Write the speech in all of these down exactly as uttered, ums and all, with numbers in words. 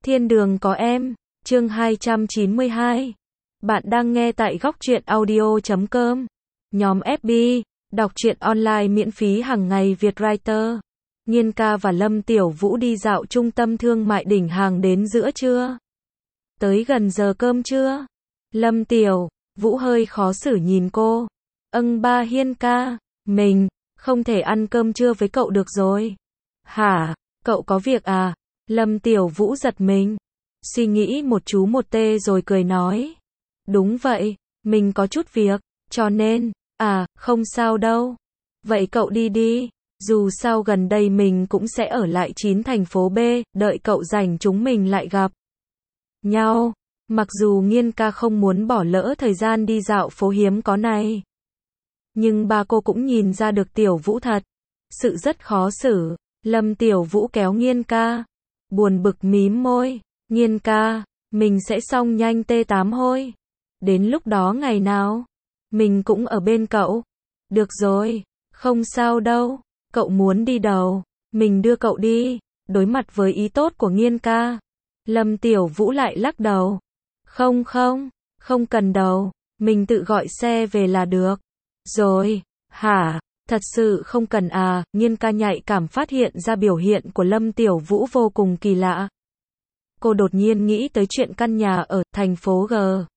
Thiên đường có em, chương hai trăm chín mươi hai. Bạn đang nghe tại góc truyện audio chấm com. Nhóm ép bê, đọc truyện online miễn phí hàng ngày Việt Writer. Nhiên ca và Lâm Tiểu Vũ đi dạo trung tâm thương mại đỉnh hàng đến giữa trưa. Tới gần giờ cơm trưa. Lâm Tiểu Vũ hơi khó xử nhìn cô. Âng ba Hiên ca, mình không thể ăn cơm trưa với cậu được rồi. Hả, cậu có việc à? Lâm Tiểu Vũ giật mình. Suy nghĩ một chú một tê rồi cười nói. Đúng vậy, mình có chút việc, cho nên, à, không sao đâu. Vậy cậu đi đi, dù sao gần đây mình cũng sẽ ở lại chín thành phố B, đợi cậu rảnh chúng mình lại gặp nhau. Mặc dù Nhiên ca không muốn bỏ lỡ thời gian đi dạo phố hiếm có này. Nhưng ba cô cũng nhìn ra được Tiểu Vũ thật sự rất khó xử. Lâm Tiểu Vũ kéo Nhiên ca. Buồn bực mím môi. Nhiên ca, mình sẽ xong nhanh tê tám hôi. Đến lúc đó ngày nào, mình cũng ở bên cậu. Được rồi, không sao đâu. Cậu muốn đi đâu, mình đưa cậu đi. Đối mặt với ý tốt của Nhiên ca, Lâm Tiểu Vũ lại lắc đầu. Không không, không cần đâu. Mình tự gọi xe về là được. Rồi, hả? Thật sự không cần à? Nhiên ca nhạy cảm phát hiện ra biểu hiện của Lâm Tiểu Vũ vô cùng kỳ lạ. Cô đột nhiên nghĩ tới chuyện căn nhà ở thành phố G.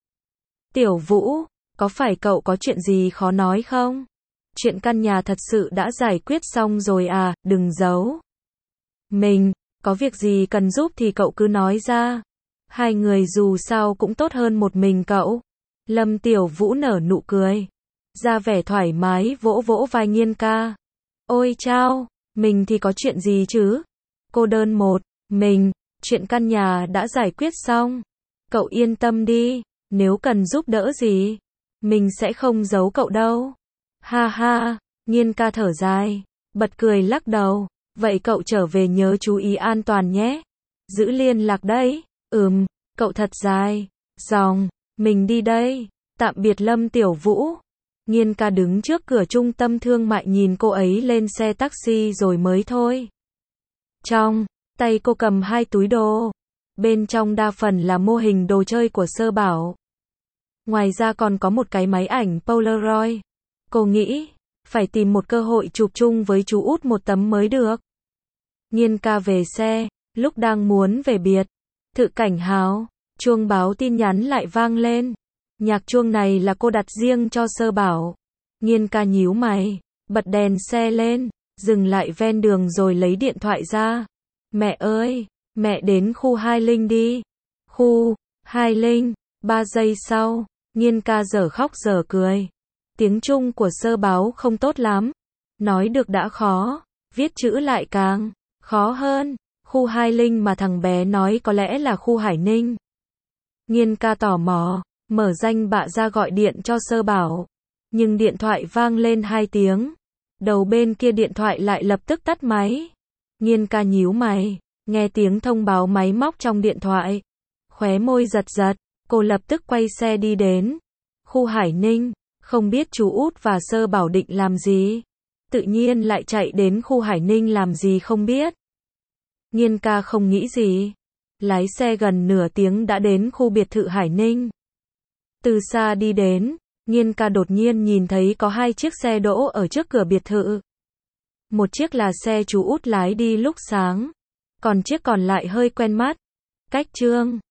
Tiểu Vũ, có phải cậu có chuyện gì khó nói không? Chuyện căn nhà thật sự đã giải quyết xong rồi à, đừng giấu. Mình, có việc gì cần giúp thì cậu cứ nói ra. Hai người dù sao cũng tốt hơn một mình cậu. Lâm Tiểu Vũ nở nụ cười. Ra vẻ thoải mái vỗ vỗ vai Nhiên ca. Ôi chao, mình thì có chuyện gì chứ? Cô đơn một, mình, chuyện căn nhà đã giải quyết xong. Cậu yên tâm đi, nếu cần giúp đỡ gì, mình sẽ không giấu cậu đâu. Ha ha, Nhiên ca thở dài, bật cười lắc đầu. Vậy cậu trở về nhớ chú ý an toàn nhé. Giữ liên lạc đấy. Ừm, cậu thật dài. Dòng, mình đi đây. Tạm biệt Lâm Tiểu Vũ. Nhiên ca đứng trước cửa trung tâm thương mại nhìn cô ấy lên xe taxi rồi mới thôi. Trong tay cô cầm hai túi đồ. Bên trong đa phần là mô hình đồ chơi của Sơ Bảo. Ngoài ra còn có một cái máy ảnh Polaroid. Cô nghĩ, phải tìm một cơ hội chụp chung với chú út một tấm mới được. Nhiên ca về xe, lúc đang muốn về biệt thự Cảnh Hào, chuông báo tin nhắn lại vang lên. Nhạc chuông này là cô đặt riêng cho Sơ Bảo. Nhiên ca nhíu mày, bật đèn xe lên, dừng lại ven đường rồi lấy điện thoại ra. Mẹ ơi, mẹ đến khu Hai Linh đi. Khu Hai Linh, ba giây sau, Nhiên ca dở khóc dở cười. Tiếng Trung của Sơ Báo không tốt lắm. Nói được đã khó, viết chữ lại càng khó hơn. Khu Hai Linh mà thằng bé nói có lẽ là khu Hải Ninh. Nhiên ca tò mò, mở danh bạ ra gọi điện cho Sơ Bảo. Nhưng điện thoại vang lên hai tiếng. Đầu bên kia điện thoại lại lập tức tắt máy. Nhiên ca nhíu mày, nghe tiếng thông báo máy móc trong điện thoại. Khóe môi giật giật, cô lập tức quay xe đi đến khu Hải Ninh. Không biết chú út và Sơ Bảo định làm gì. Tự nhiên lại chạy đến khu Hải Ninh làm gì không biết. Nhiên ca không nghĩ gì. Lái xe gần nửa tiếng đã đến khu biệt thự Hải Ninh. Từ xa đi đến, Nhiên ca đột nhiên nhìn thấy có hai chiếc xe đỗ ở trước cửa biệt thự. Một chiếc là xe chú út lái đi lúc sáng. Còn chiếc còn lại hơi quen mắt. Cách Trương